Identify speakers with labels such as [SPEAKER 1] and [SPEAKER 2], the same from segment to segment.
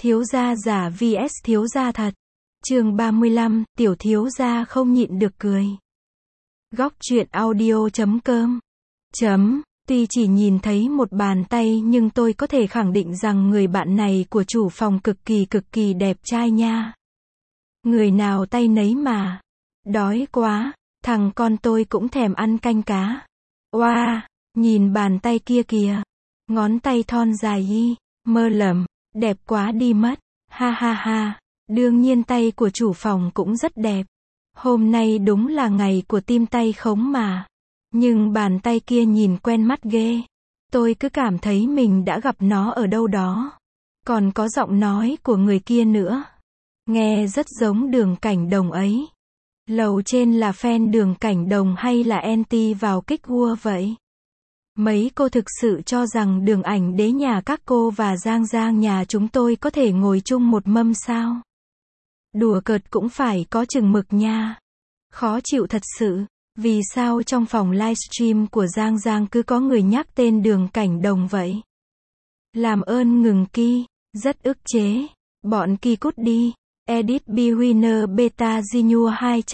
[SPEAKER 1] Thiếu gia giả vs thiếu gia thật. Chương 35, tiểu thiếu gia không nhịn được cười. Góc truyện audio.com. Tuy chỉ nhìn thấy một bàn tay nhưng tôi có thể khẳng định rằng người bạn này của chủ phòng cực kỳ đẹp trai nha. Người nào tay nấy mà. Đói quá, thằng con tôi cũng thèm ăn canh cá. Oa, nhìn bàn tay kia kìa. Ngón tay thon dài mơ lầm, đẹp quá đi mất. Ha ha ha, đương nhiên tay của chủ phòng cũng rất đẹp. Hôm nay đúng là ngày của tim tay khống mà. Nhưng bàn tay kia nhìn quen mắt ghê. Tôi cứ cảm thấy mình đã gặp nó ở đâu đó. Còn có giọng nói của người kia nữa. Nghe rất giống Đường Cảnh Đồng ấy. Lầu trên là fan Đường Cảnh Đồng hay là anti vào kích vua vậy? Mấy cô thực sự cho rằng Đường Ảnh Đế nhà các cô và Giang Giang nhà chúng tôi có thể ngồi chung một mâm sao? Đùa cợt cũng phải có chừng mực nha. Khó chịu thật sự. Vì sao trong phòng livestream của Giang Giang cứ có người nhắc tên Đường Cảnh Đồng vậy? Làm ơn ngừng ki, rất ức chế. Bọn ki cút đi. Edit B Winner Beta Gnu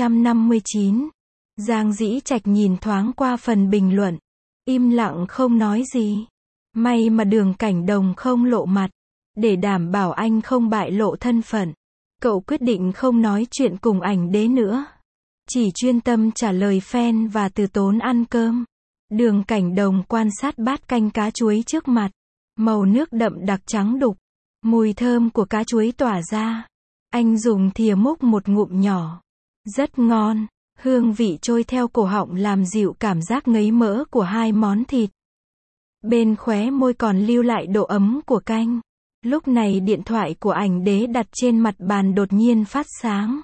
[SPEAKER 1] 259. Giang Dĩ Trạch nhìn thoáng qua phần bình luận. Im lặng không nói gì. May mà Đường Cảnh Đồng không lộ mặt. Để đảm bảo anh không bại lộ thân phận. Cậu quyết định không nói chuyện cùng Ảnh Đế nữa. Chỉ chuyên tâm trả lời fan và từ tốn ăn cơm. Đường Cảnh Đồng quan sát bát canh cá chuối trước mặt. Màu nước đậm đặc trắng đục. Mùi thơm của cá chuối tỏa ra. Anh dùng thìa múc một ngụm nhỏ. Rất ngon. Hương vị trôi theo cổ họng làm dịu cảm giác ngấy mỡ của hai món thịt. Bên khóe môi còn lưu lại độ ấm của canh. Lúc này điện thoại của Ảnh Đế đặt trên mặt bàn đột nhiên phát sáng.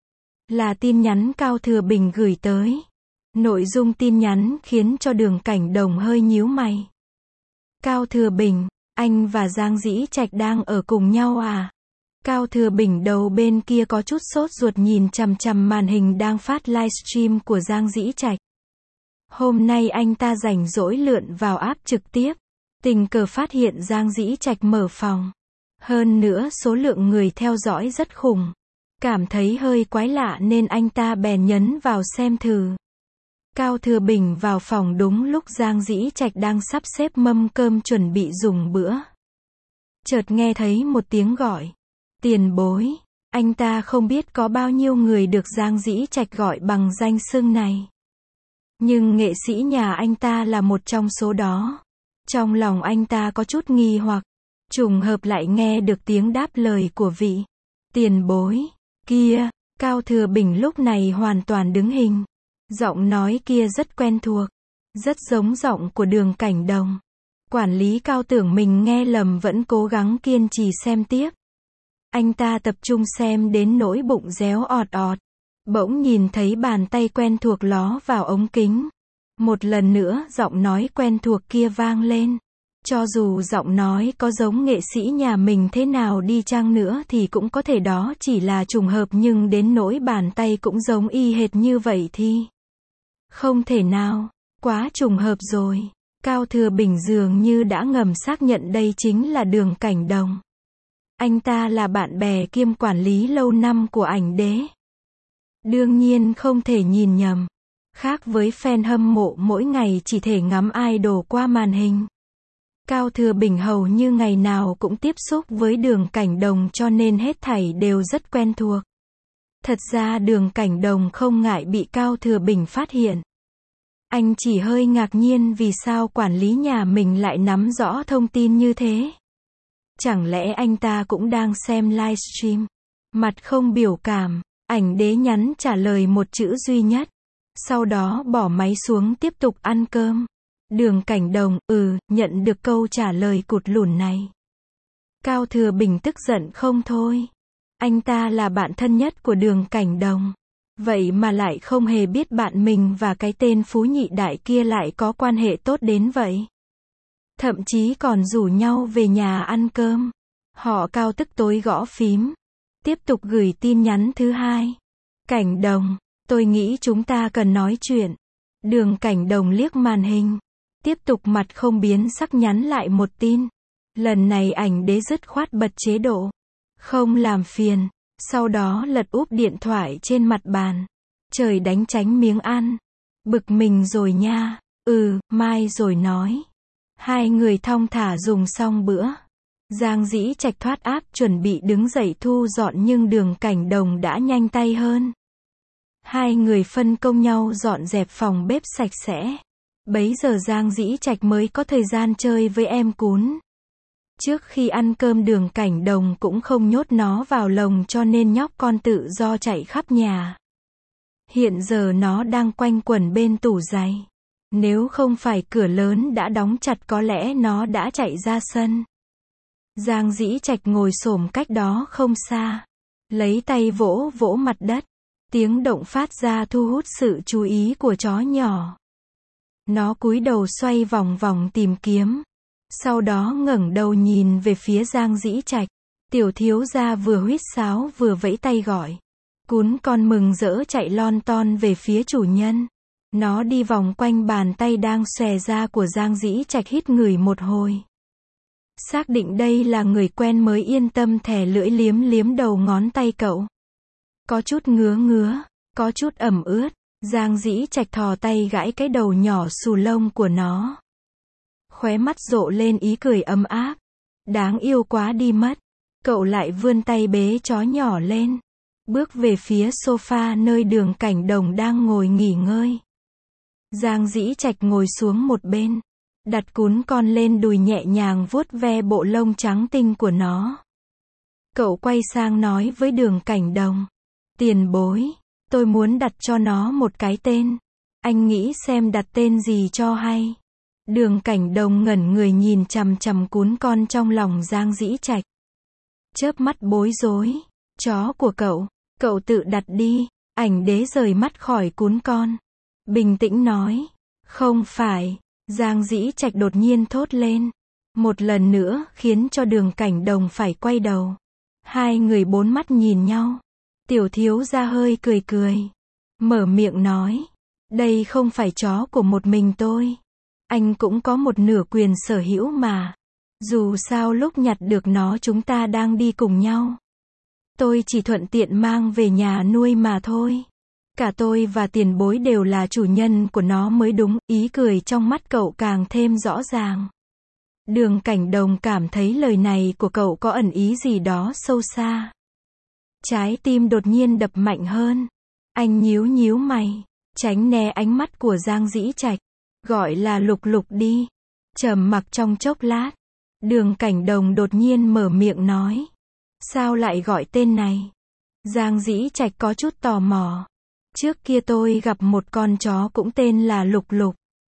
[SPEAKER 1] Là tin nhắn Cao Thừa Bình gửi tới. Nội dung tin nhắn khiến cho Đường Cảnh Đồng hơi nhíu mày. Cao Thừa Bình, anh và Giang Dĩ Trạch đang ở cùng nhau à? Cao Thừa Bình đầu bên kia có chút sốt ruột nhìn chằm chằm màn hình đang phát livestream của Giang Dĩ Trạch. Hôm nay anh ta rảnh rỗi lượn vào app trực tiếp. Tình cờ phát hiện Giang Dĩ Trạch mở phòng. Hơn nữa số lượng người theo dõi rất khủng. Cảm thấy hơi quái lạ nên anh ta bèn nhấn vào xem thử. Cao Thừa Bình vào phòng đúng lúc Giang Dĩ Trạch đang sắp xếp mâm cơm chuẩn bị dùng bữa. Chợt nghe thấy một tiếng gọi. Tiền bối. Anh ta không biết có bao nhiêu người được Giang Dĩ Trạch gọi bằng danh xưng này. Nhưng nghệ sĩ nhà anh ta là một trong số đó. Trong lòng anh ta có chút nghi hoặc. Trùng hợp lại nghe được tiếng đáp lời của vị tiền bối kia. Cao Thừa Bình lúc này hoàn toàn đứng hình. Giọng nói kia rất quen thuộc. Rất giống giọng của Đường Cảnh Đồng. Quản lý Cao tưởng mình nghe lầm vẫn cố gắng kiên trì xem tiếp. Anh ta tập trung xem đến nỗi bụng réo ọt ọt. Bỗng nhìn thấy bàn tay quen thuộc ló vào ống kính. Một lần nữa giọng nói quen thuộc kia vang lên. Cho dù giọng nói có giống nghệ sĩ nhà mình thế nào đi chăng nữa thì cũng có thể đó chỉ là trùng hợp, nhưng đến nỗi bàn tay cũng giống y hệt như vậy thì không thể nào, quá trùng hợp rồi. Cao Thừa Bình dường như đã ngầm xác nhận đây chính là Đường Cảnh Đồng. Anh ta là bạn bè kiêm quản lý lâu năm của Ảnh Đế. Đương nhiên không thể nhìn nhầm. Khác với fan hâm mộ mỗi ngày chỉ thể ngắm idol qua màn hình. Cao Thừa Bình hầu như ngày nào cũng tiếp xúc với Đường Cảnh Đồng cho nên hết thảy đều rất quen thuộc. Thật ra Đường Cảnh Đồng không ngại bị Cao Thừa Bình phát hiện. Anh chỉ hơi ngạc nhiên vì sao quản lý nhà mình lại nắm rõ thông tin như thế. Chẳng lẽ anh ta cũng đang xem livestream? Mặt không biểu cảm, Ảnh Đế nhắn trả lời một chữ duy nhất. Sau đó bỏ máy xuống tiếp tục ăn cơm. Đường Cảnh Đồng, nhận được câu trả lời cụt lủn này. Cao Thừa Bình tức giận không thôi. Anh ta là bạn thân nhất của Đường Cảnh Đồng. Vậy mà lại không hề biết bạn mình và cái tên Phú Nhị Đại kia lại có quan hệ tốt đến vậy. Thậm chí còn rủ nhau về nhà ăn cơm. Họ Cao tức tối gõ phím. Tiếp tục gửi tin nhắn thứ hai. Cảnh Đồng, tôi nghĩ chúng ta cần nói chuyện. Đường Cảnh Đồng liếc màn hình. Tiếp tục mặt không biến sắc nhắn lại một tin. Lần này Ảnh Đế dứt khoát bật chế độ. Không làm phiền. Sau đó lật úp điện thoại trên mặt bàn. Trời đánh tránh miếng ăn. Bực mình rồi nha. Mai rồi nói. Hai người thong thả dùng xong bữa. Giang Dĩ Trạch thoát áp chuẩn bị đứng dậy thu dọn nhưng Đường Cảnh Đồng đã nhanh tay hơn. Hai người phân công nhau dọn dẹp phòng bếp sạch sẽ. Bấy giờ Giang Dĩ Trạch mới có thời gian chơi với em cún. Trước khi ăn cơm Đường Cảnh Đồng cũng không nhốt nó vào lồng cho nên nhóc con tự do chạy khắp nhà. Hiện giờ nó đang quanh quẩn bên tủ giày. Nếu không phải cửa lớn đã đóng chặt có lẽ nó đã chạy ra sân. Giang Dĩ Trạch ngồi xổm cách đó không xa. Lấy tay vỗ vỗ mặt đất. Tiếng động phát ra thu hút sự chú ý của chó nhỏ. Nó cúi đầu xoay vòng vòng tìm kiếm. Sau đó ngẩng đầu nhìn về phía Giang Dĩ Trạch. Tiểu thiếu gia vừa huýt sáo vừa vẫy tay gọi. Cún con mừng rỡ chạy lon ton về phía chủ nhân. Nó đi vòng quanh bàn tay đang xòe ra của Giang Dĩ Trạch hít ngửi một hồi. Xác định đây là người quen mới yên tâm thè lưỡi liếm liếm đầu ngón tay cậu. Có chút ngứa, có chút ẩm ướt. Giang Dĩ Trạch thò tay gãi cái đầu nhỏ xù lông của nó. Khóe mắt rộ lên ý cười ấm áp. Đáng yêu quá đi mất. Cậu lại vươn tay bế chó nhỏ lên. Bước về phía sofa nơi Đường Cảnh Đồng đang ngồi nghỉ ngơi. Giang Dĩ Trạch ngồi xuống một bên. Đặt cún con lên đùi nhẹ nhàng vuốt ve bộ lông trắng tinh của nó. Cậu quay sang nói với Đường Cảnh Đồng. Tiền bối, tôi muốn đặt cho nó một cái tên. Anh nghĩ xem đặt tên gì cho hay. Đường Cảnh Đồng ngẩn người nhìn chằm chằm cún con trong lòng Giang Dĩ Trạch. Chớp mắt bối rối. Chó của cậu tự đặt đi. Ảnh đế rời mắt khỏi cún con. Bình tĩnh nói. Không phải. Giang Dĩ Trạch đột nhiên thốt lên. Một lần nữa khiến cho Đường Cảnh Đồng phải quay đầu. Hai người bốn mắt nhìn nhau. Tiểu thiếu gia hơi cười cười. Mở miệng nói. Đây không phải chó của một mình tôi. Anh cũng có một nửa quyền sở hữu mà. Dù sao lúc nhặt được nó chúng ta đang đi cùng nhau. Tôi chỉ thuận tiện mang về nhà nuôi mà thôi. Cả tôi và tiền bối đều là chủ nhân của nó mới đúng. Ý cười trong mắt cậu càng thêm rõ ràng. Đường Cảnh Đồng cảm thấy lời này của cậu có ẩn ý gì đó sâu xa. Trái tim đột nhiên đập mạnh hơn. Anh nhíu nhíu mày. Tránh né ánh mắt của Giang Dĩ Trạch. Gọi là Lục Lục đi. Trầm mặc trong chốc lát. Đường Cảnh Đồng đột nhiên mở miệng nói. Sao lại gọi tên này? Giang Dĩ Trạch có chút tò mò. Trước kia tôi gặp một con chó cũng tên là Lục Lục.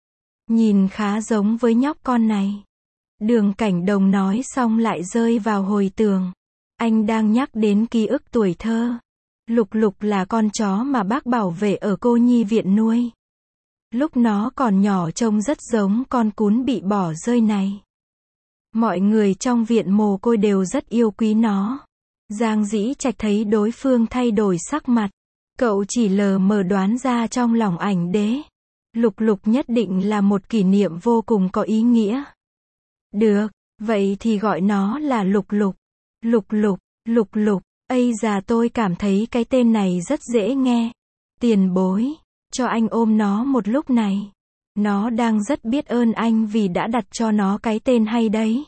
[SPEAKER 1] Nhìn khá giống với nhóc con này. Đường Cảnh Đồng nói xong lại rơi vào hồi tưởng. Anh đang nhắc đến ký ức tuổi thơ. Lục Lục là con chó mà bác bảo vệ ở cô nhi viện nuôi. Lúc nó còn nhỏ trông rất giống con cún bị bỏ rơi này. Mọi người trong viện mồ côi đều rất yêu quý nó. Giang Dĩ Trạch thấy đối phương thay đổi sắc mặt. Cậu chỉ lờ mờ đoán ra trong lòng ảnh đế. Lục Lục nhất định là một kỷ niệm vô cùng có ý nghĩa. Được, vậy thì gọi nó là Lục Lục. Lục Lục, Lục Lục, ây già tôi cảm thấy cái tên này rất dễ nghe. Tiền bối, cho anh ôm nó một lúc này. Nó đang rất biết ơn anh vì đã đặt cho nó cái tên hay đấy.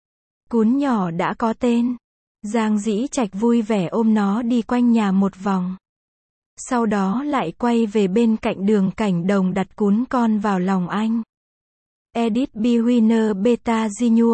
[SPEAKER 1] Cún nhỏ đã có tên. Giang Dĩ Trạch vui vẻ ôm nó đi quanh nhà một vòng. Sau đó lại quay về bên cạnh Đường Cảnh Đồng đặt cún con vào lòng anh. Edit Bewinner Beta Gnu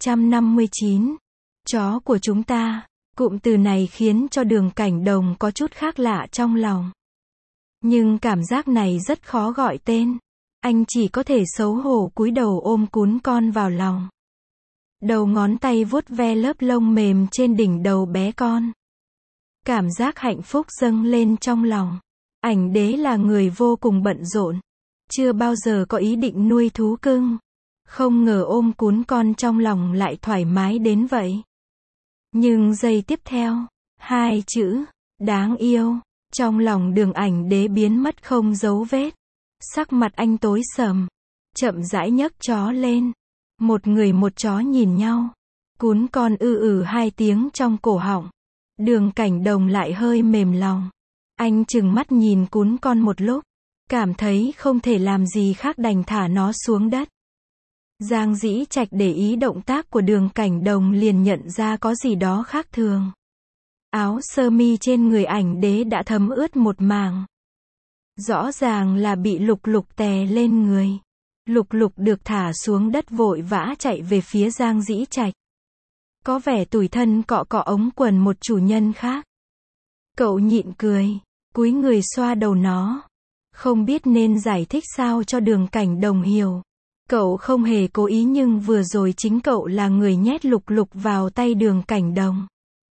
[SPEAKER 1] 259. Chó của chúng ta. Cụm từ này khiến cho Đường Cảnh Đồng có chút khác lạ trong lòng. Nhưng cảm giác này rất khó gọi tên. Anh chỉ có thể xấu hổ cúi đầu ôm cún con vào lòng. Đầu ngón tay vuốt ve lớp lông mềm trên đỉnh đầu bé con. Cảm giác hạnh phúc dâng lên trong lòng. Ảnh đế là người vô cùng bận rộn. Chưa bao giờ có ý định nuôi thú cưng. Không ngờ ôm cún con trong lòng lại thoải mái đến vậy. Nhưng giây tiếp theo, hai chữ, đáng yêu, trong lòng Đường ảnh đế biến mất không dấu vết. Sắc mặt anh tối sầm. Chậm rãi nhấc chó lên. Một người một chó nhìn nhau. Cún con hai tiếng trong cổ họng. Đường Cảnh Đồng lại hơi mềm lòng. Anh trừng mắt nhìn cún con một lúc, cảm thấy không thể làm gì khác đành thả nó xuống đất. Giang Dĩ Trạch để ý động tác của Đường Cảnh Đồng liền nhận ra có gì đó khác thường. Áo sơ mi trên người ảnh đế đã thấm ướt một mảng. Rõ ràng là bị Lục Lục tè lên người. Lục Lục được thả xuống đất vội vã chạy về phía Giang Dĩ Trạch. Có vẻ tủi thân cọ cọ ống quần một chủ nhân khác. Cậu nhịn cười, cúi người xoa đầu nó. Không biết nên giải thích sao cho Đường Cảnh Đồng hiểu. Cậu không hề cố ý nhưng vừa rồi chính cậu là người nhét Lục Lục vào tay Đường Cảnh Đồng.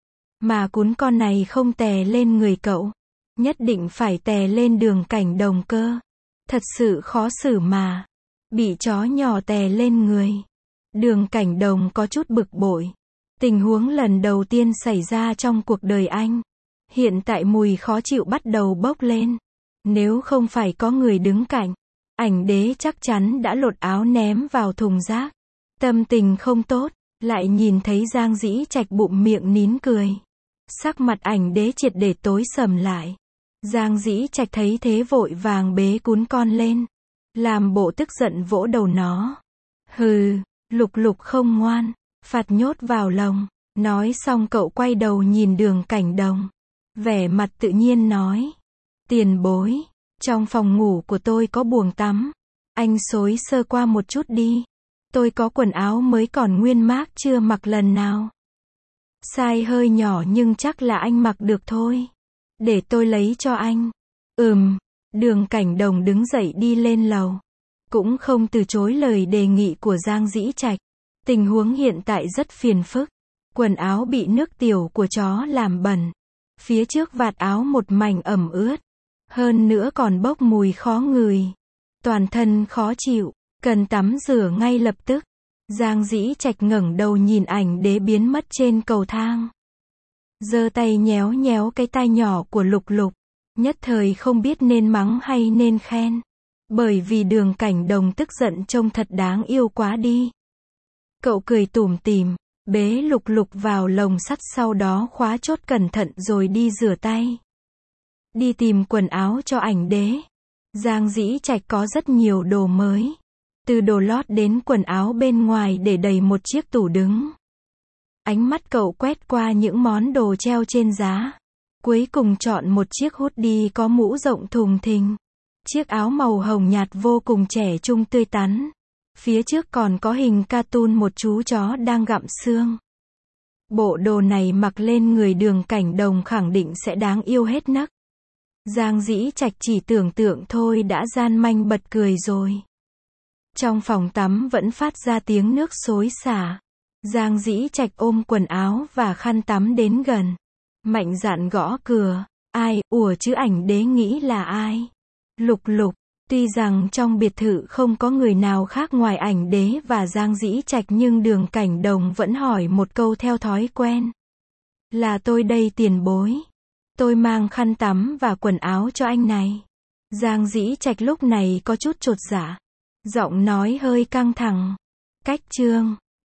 [SPEAKER 1] Mà cún con này không tè lên người cậu. Nhất định phải tè lên Đường Cảnh Đồng cơ. Thật sự khó xử mà. Bị chó nhỏ tè lên người. Đường Cảnh Đồng có chút bực bội. Tình huống lần đầu tiên xảy ra trong cuộc đời anh. Hiện tại mùi khó chịu bắt đầu bốc lên. Nếu không phải có người đứng cạnh, ảnh đế chắc chắn đã lột áo ném vào thùng rác. Tâm tình không tốt, lại nhìn thấy Giang Dĩ Trạch bụng miệng nín cười. Sắc mặt ảnh đế triệt để tối sầm lại. Giang Dĩ Trạch thấy thế vội vàng bế cún con lên. Làm bộ tức giận vỗ đầu nó. Hừ, Lục Lục không ngoan, phạt nhốt vào lồng. Nói xong cậu quay đầu nhìn Đường Cảnh Đồng. Vẻ mặt tự nhiên nói. Tiền bối, trong phòng ngủ của tôi có buồng tắm. Anh xối sơ qua một chút đi. Tôi có quần áo mới còn nguyên mác chưa mặc lần nào. Size hơi nhỏ nhưng chắc là anh mặc được thôi. Để tôi lấy cho anh. Đường Cảnh Đồng đứng dậy đi lên lầu. Cũng không từ chối lời đề nghị của Giang Dĩ Trạch. Tình huống hiện tại rất phiền phức. Quần áo bị nước tiểu của chó làm bẩn. Phía trước vạt áo một mảnh ẩm ướt. Hơn nữa còn bốc mùi khó ngửi. Toàn thân khó chịu, cần tắm rửa ngay lập tức. Giang Dĩ Trạch ngẩng đầu nhìn ảnh đế biến mất trên cầu thang. Giơ tay nhéo nhéo cái tai nhỏ của Lục Lục. Nhất thời không biết nên mắng hay nên khen. Bởi vì Đường Cảnh Đồng tức giận trông thật đáng yêu quá đi. Cậu cười tủm tỉm, bế Lục Lục vào lồng sắt sau đó khóa chốt cẩn thận rồi đi rửa tay. Đi tìm quần áo cho ảnh đế. Giang Dĩ Trạch có rất nhiều đồ mới. Từ đồ lót đến quần áo bên ngoài để đầy một chiếc tủ đứng. Ánh mắt cậu quét qua những món đồ treo trên giá. Cuối cùng chọn một chiếc hoodie có mũ rộng thùng thình. Chiếc áo màu hồng nhạt vô cùng trẻ trung tươi tắn. Phía trước còn có hình cartoon một chú chó đang gặm xương. Bộ đồ này mặc lên người Đường Cảnh Đồng khẳng định sẽ đáng yêu hết nấc. Giang Dĩ Trạch chỉ tưởng tượng thôi đã gian manh bật cười rồi. Trong phòng tắm vẫn phát ra tiếng nước xối xả. Giang Dĩ Trạch ôm quần áo và khăn tắm đến gần. Mạnh dạn gõ cửa. Ai, chứ ảnh đế nghĩ là ai? Lục Lục. Tuy rằng trong biệt thự không có người nào khác ngoài ảnh đế và Giang Dĩ Trạch nhưng Đường Cảnh Đồng vẫn hỏi một câu theo thói quen. Là tôi đây tiền bối. Tôi mang khăn tắm và quần áo cho anh này. Giang Dĩ Trạch lúc này có chút chột dạ. Giọng nói hơi căng thẳng. Cách chương